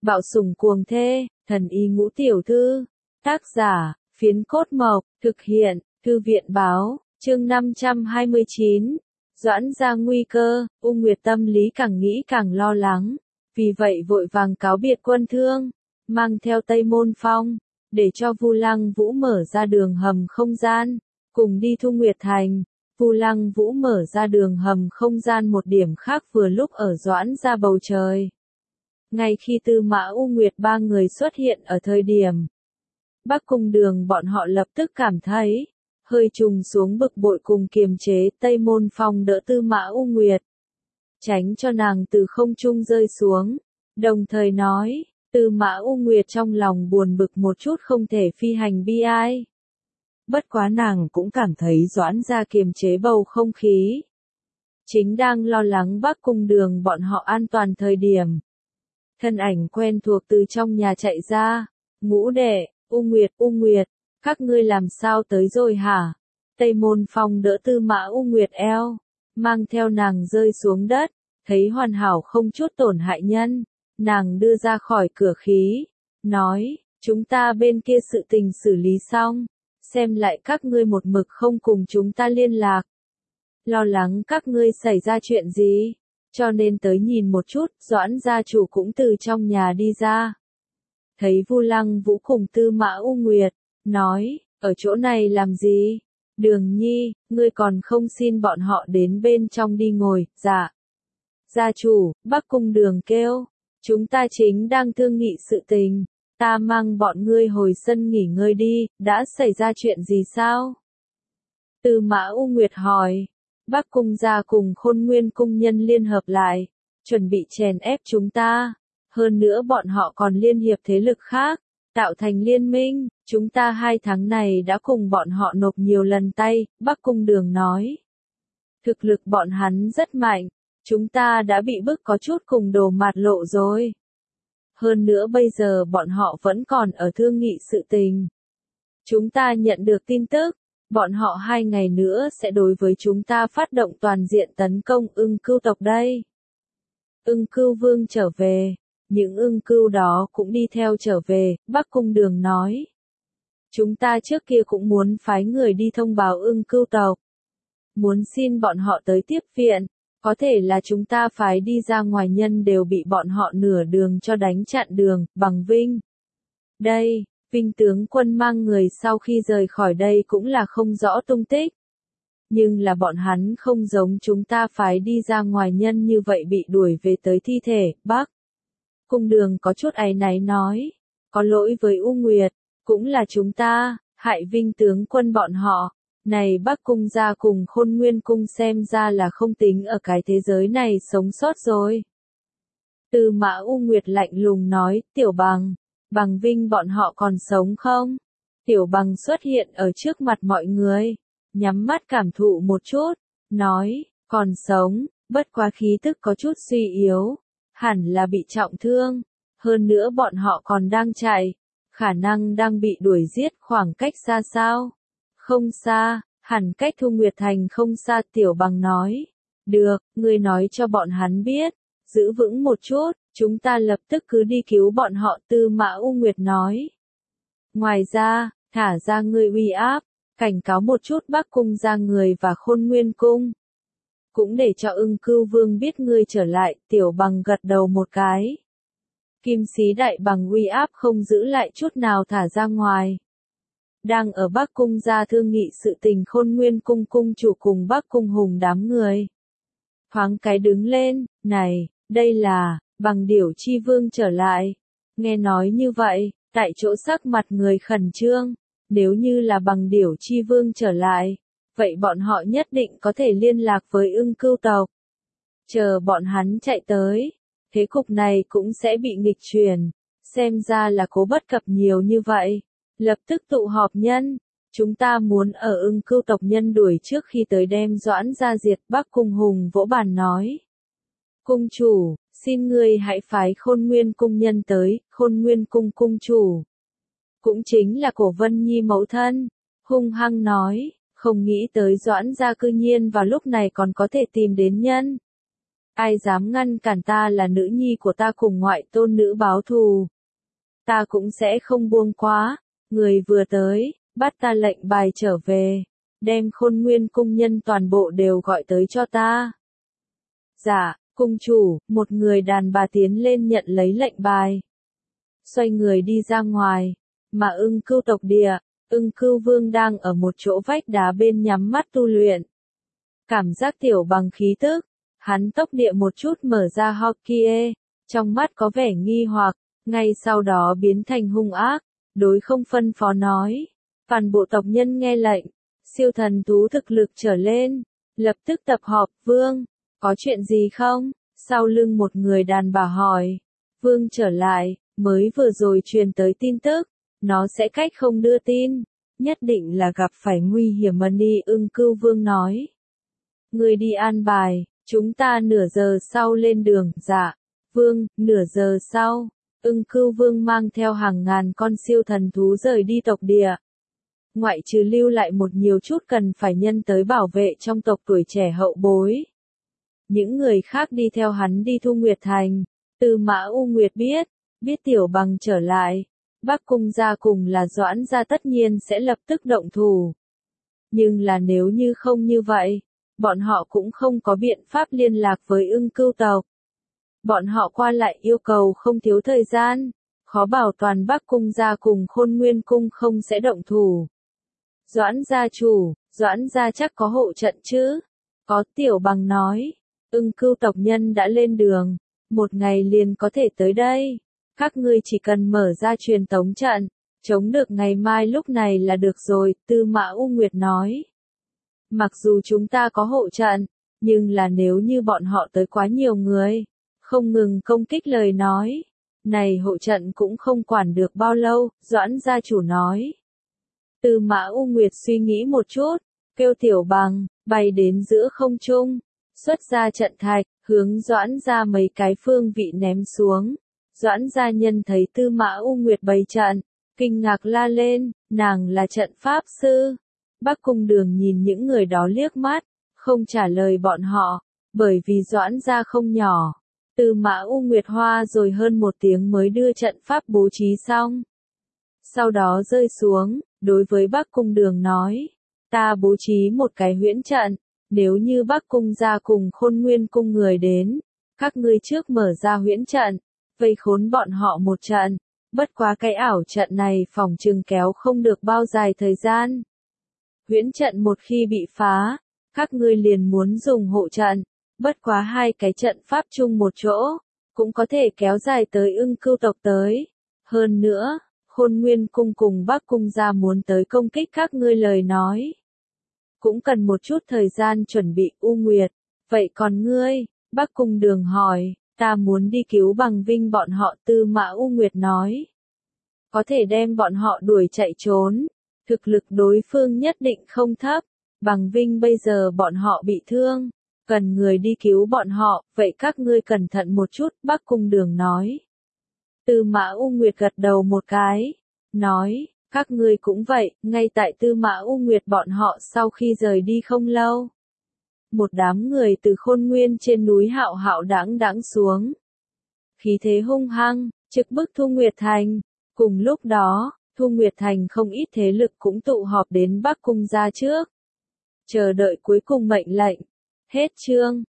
Bạo sủng cuồng thê, thần y ngũ tiểu thư. Tác giả, Phiến Cốt Mộc, thực hiện, Thư viện báo, chương 529. Doãn ra nguy cơ, U Nguyệt tâm lý càng nghĩ càng lo lắng, vì vậy vội vàng cáo biệt quân thương, mang theo Tây Môn Phong, để cho Vu Lăng Vũ mở ra đường hầm không gian, cùng đi Thu Nguyệt Thành. Vu Lăng Vũ mở ra đường hầm không gian một điểm khác vừa lúc ở Doãn ra bầu trời. Ngay khi Tư Mã U Nguyệt ba người xuất hiện ở thời điểm Bắc Cung Đường, bọn họ lập tức cảm thấy hơi trùng xuống, bực bội cùng kiềm chế. Tây Môn Phong đỡ Tư Mã U Nguyệt, tránh cho nàng từ không trung rơi xuống, đồng thời nói, Tư Mã U Nguyệt trong lòng buồn bực một chút không thể phi hành bi ai. Bất quá nàng cũng cảm thấy Doãn ra kiềm chế bầu không khí. Chính đang lo lắng Bắc Cung Đường bọn họ an toàn thời điểm. Thân ảnh quen thuộc từ trong nhà chạy ra, Ngũ đệ, U Nguyệt, các ngươi làm sao tới rồi hả? Tây Môn Phong đỡ Tư Mã U Nguyệt eo, mang theo nàng rơi xuống đất, thấy hoàn hảo không chút tổn hại nhân, nàng đưa ra khỏi cửa khí, nói, chúng ta bên kia sự tình xử lý xong, xem lại các ngươi một mực không cùng chúng ta liên lạc. Lo lắng các ngươi xảy ra chuyện gì, cho nên tới nhìn một chút. Doãn gia chủ cũng từ trong nhà đi ra. Thấy Vu Lăng Vũ cùng Tư Mã U Nguyệt, nói, ở chỗ này làm gì? Đường Nhi, ngươi còn không xin bọn họ đến bên trong đi ngồi. Dạ. Gia chủ, Bắc Cung Đường kêu, chúng ta chính đang thương nghị sự tình, ta mang bọn ngươi hồi sân nghỉ ngơi đi. Đã xảy ra chuyện gì sao? Tư Mã U Nguyệt hỏi. Bắc Cung gia cùng Khôn Nguyên cung nhân liên hợp lại, chuẩn bị chèn ép chúng ta. Hơn nữa bọn họ còn liên hiệp thế lực khác, tạo thành liên minh. Chúng ta 2 tháng này đã cùng bọn họ nộp nhiều lần tay. Bắc Cung Đường nói, thực lực bọn hắn rất mạnh, chúng ta đã bị bức có chút cùng đồ mạt lộ rồi. Hơn nữa bây giờ bọn họ vẫn còn ở thương nghị sự tình. Chúng ta nhận được tin tức, bọn họ 2 ngày nữa sẽ đối với chúng ta phát động toàn diện tấn công Ưng Cưu tộc đây. Ưng Cưu vương trở về, những Ưng Cưu đó cũng đi theo trở về. Bắc Cung Đường nói, chúng ta trước kia cũng muốn phái người đi thông báo Ưng Cưu tộc, muốn xin bọn họ tới tiếp viện, có thể là chúng ta phái đi ra ngoài nhân đều bị bọn họ nửa đường cho đánh chặn đường. Bằng Vinh, đây, Vinh tướng quân mang người sau khi rời khỏi đây cũng là không rõ tung tích. Nhưng là bọn hắn không giống chúng ta phái đi ra ngoài nhân như vậy bị đuổi về tới thi thể. Bắc Cung Đường có chút áy náy nói, có lỗi với U Nguyệt, cũng là chúng ta hại Vinh tướng quân bọn họ. Này Bắc Cung gia cùng Khôn Nguyên cung xem ra là không tính ở cái thế giới này sống sót rồi. Tư Mã U Nguyệt lạnh lùng nói, Tiểu Bằng, Bằng Vinh bọn họ còn sống không? Tiểu Bằng xuất hiện ở trước mặt mọi người, nhắm mắt cảm thụ một chút, nói, còn sống, bất quá khí tức có chút suy yếu, hẳn là bị trọng thương, hơn nữa bọn họ còn đang chạy, khả năng đang bị đuổi giết. Khoảng cách xa sao? Không xa, hẳn cách Thu Nguyệt Thành không xa. Tiểu Bằng nói, được, ngươi nói cho bọn hắn biết, giữ vững một chút, chúng ta lập tức cứ đi cứu bọn họ. Tư Mã U Nguyệt nói, ngoài ra, thả ra ngươi uy áp, cảnh cáo một chút Bắc Cung gia người và Khôn Nguyên cung, cũng để cho Ưng Cưu vương biết ngươi trở lại. Tiểu Bằng gật đầu một cái. Kim Sĩ Đại Bằng uy áp không giữ lại chút nào thả ra ngoài. Đang ở Bắc Cung gia thương nghị sự tình Khôn Nguyên cung cung chủ cùng Bắc Cung Hùng đám người, thoáng cái đứng lên, này, đây là Bằng Điểu Chi Vương trở lại. Nghe nói như vậy, tại chỗ sắc mặt người khẩn trương. Nếu như là Bằng Điểu Chi Vương trở lại, vậy bọn họ nhất định có thể liên lạc với Ưng Cưu tộc. Chờ bọn hắn chạy tới, thế cục này cũng sẽ bị nghịch chuyển. Xem ra là Cố bất cập nhiều như vậy. Lập tức tụ họp nhân, chúng ta muốn ở Ưng Cưu tộc nhân đuổi trước khi tới đem Doãn ra diệt. Bắc Cung Hùng vỗ bàn nói, cung chủ, xin ngươi hãy phái Khôn Nguyên cung nhân tới. Khôn Nguyên cung cung chủ, cũng chính là Cổ Vân Nhi mẫu thân, hung hăng nói, không nghĩ tới Doãn gia cư nhiên vào lúc này còn có thể tìm đến nhân. Ai dám ngăn cản ta là nữ nhi của ta cùng ngoại tôn nữ báo thù. Ta cũng sẽ không buông quá, người vừa tới, bắt ta lệnh bài trở về, đem Khôn Nguyên cung nhân toàn bộ đều gọi tới cho ta. Dạ, cung chủ, một người đàn bà tiến lên nhận lấy lệnh bài. Xoay người đi ra ngoài, mà Ưng Cưu tộc địa, Ưng Cưu vương đang ở một chỗ vách đá bên nhắm mắt tu luyện. Cảm giác tiểu bằng khí tức, hắn tốc địa một chút mở ra Hokie, trong mắt có vẻ nghi hoặc, ngay sau đó biến thành hung ác, đối không phân phó nói. Toàn bộ tộc nhân nghe lệnh, siêu thần thú thực lực trở lên, lập tức tập họp. Vương, có chuyện gì không? Sau lưng một người đàn bà hỏi. Vương trở lại, mới vừa rồi truyền tới tin tức, nó sẽ cách không đưa tin, nhất định là gặp phải nguy hiểm. Đi, Ưng Cưu vương nói. Người đi an bài, chúng ta nửa giờ sau lên đường. Dạ, vương. Nửa giờ sau, Ưng Cưu vương mang theo hàng ngàn con siêu thần thú rời đi tộc địa. Ngoại trừ lưu lại một nhiều chút cần phải nhân tới bảo vệ trong tộc tuổi trẻ hậu bối. Những người khác đi theo hắn đi Thu Nguyệt Thành. Tư Mã U Nguyệt biết tiểu bằng trở lại, Bắc Cung gia cùng là Doãn gia tất nhiên sẽ lập tức động thủ. Nhưng là nếu như không như vậy, bọn họ cũng không có biện pháp liên lạc với Ưng Cưu tộc. Bọn họ qua lại yêu cầu không thiếu thời gian, khó bảo toàn Bắc Cung gia cùng Khôn Nguyên cung không sẽ động thủ. Doãn gia chủ, Doãn gia chắc có hộ trận chứ? Có, tiểu bằng nói. Ưng Cưu tộc nhân đã lên đường, một ngày liền có thể tới đây. Các ngươi chỉ cần mở ra truyền tống trận, chống được ngày mai lúc này là được rồi, Tư Mã U Nguyệt nói. Mặc dù chúng ta có hộ trận, nhưng là nếu như bọn họ tới quá nhiều người, không ngừng công kích lời nói, này hộ trận cũng không quản được bao lâu, Doãn gia chủ nói. Tư Mã U Nguyệt suy nghĩ một chút, kêu tiểu bằng, bay đến giữa không trung, xuất ra trận thạch, hướng Doãn gia mấy cái phương vị ném xuống. Doãn gia nhân thấy Tư Mã U Nguyệt bày trận, kinh ngạc la lên, nàng là trận pháp sư. Bắc Cung Đường nhìn những người đó liếc mắt, không trả lời bọn họ, bởi vì Doãn gia không nhỏ. Tư Mã U Nguyệt hoa rồi hơn một tiếng mới đưa trận pháp bố trí xong. Sau đó rơi xuống, đối với Bắc Cung Đường nói, ta bố trí một cái huyễn trận, nếu như Bắc Cung gia cùng Khôn Nguyên cung người đến, các ngươi trước mở ra huyễn trận, vây khốn bọn họ một trận, bất quá cái ảo trận này phòng trừng kéo không được bao dài thời gian. Huyễn trận một khi bị phá, các ngươi liền muốn dùng hộ trận, bất quá hai cái trận pháp chung một chỗ, cũng có thể kéo dài tới Ưng Cưu tộc tới. Hơn nữa, Khôn Nguyên cung cùng Bắc Cung gia muốn tới công kích các ngươi lời nói. Cũng cần một chút thời gian chuẩn bị. U Nguyệt, vậy còn ngươi? Bắc Cung Đường hỏi. Ta muốn đi cứu Bằng Vinh bọn họ. Tư Mã U Nguyệt nói. Có thể đem bọn họ đuổi chạy trốn. Thực lực đối phương nhất định không thấp. Bằng Vinh bây giờ bọn họ bị thương. Cần người đi cứu bọn họ, vậy các ngươi cẩn thận một chút. Bắc Cung Đường nói. Tư Mã U Nguyệt gật đầu một cái. Nói, các ngươi cũng vậy. Ngay tại Tư Mã U Nguyệt bọn họ sau khi rời đi không lâu. Một đám người từ Khôn Nguyên trên núi hạo hạo đãng đãng xuống. Khí thế hung hăng, trực bức Thu Nguyệt Thành. Cùng lúc đó, Thu Nguyệt Thành không ít thế lực cũng tụ họp đến Bắc Cung gia trước. Chờ đợi cuối cùng mệnh lệnh. Hết chương.